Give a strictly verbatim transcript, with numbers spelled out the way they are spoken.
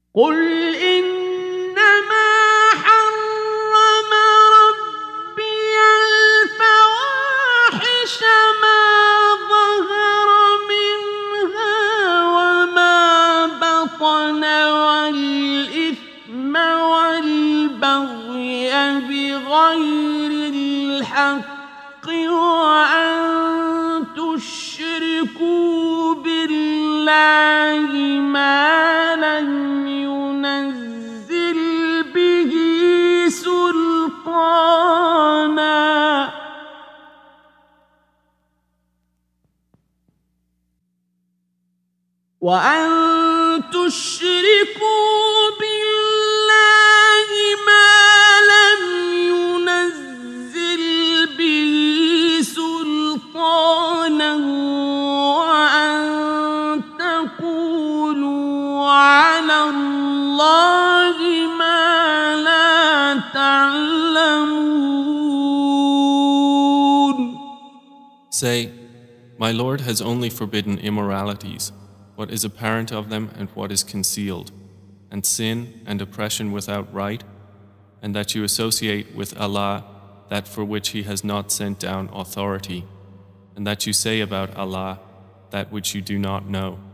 قل إنما حرم ربي الفواحش ما ظهر منها وما بطن والإثم والبغي بغير الحق وأن تشركوا بالله ما لم ينزل به سلطانا وأن تشركوا بالله ما لم ينزل به سلطانا وأن تقولوا على الله ما لا تعلمون. Say, my Lord has only forbidden immoralities, what is apparent of them and what is concealed, and sin and oppression without right, and that you associate with Allah that for which He has not sent down authority, and that you say about Allah that which you do not know.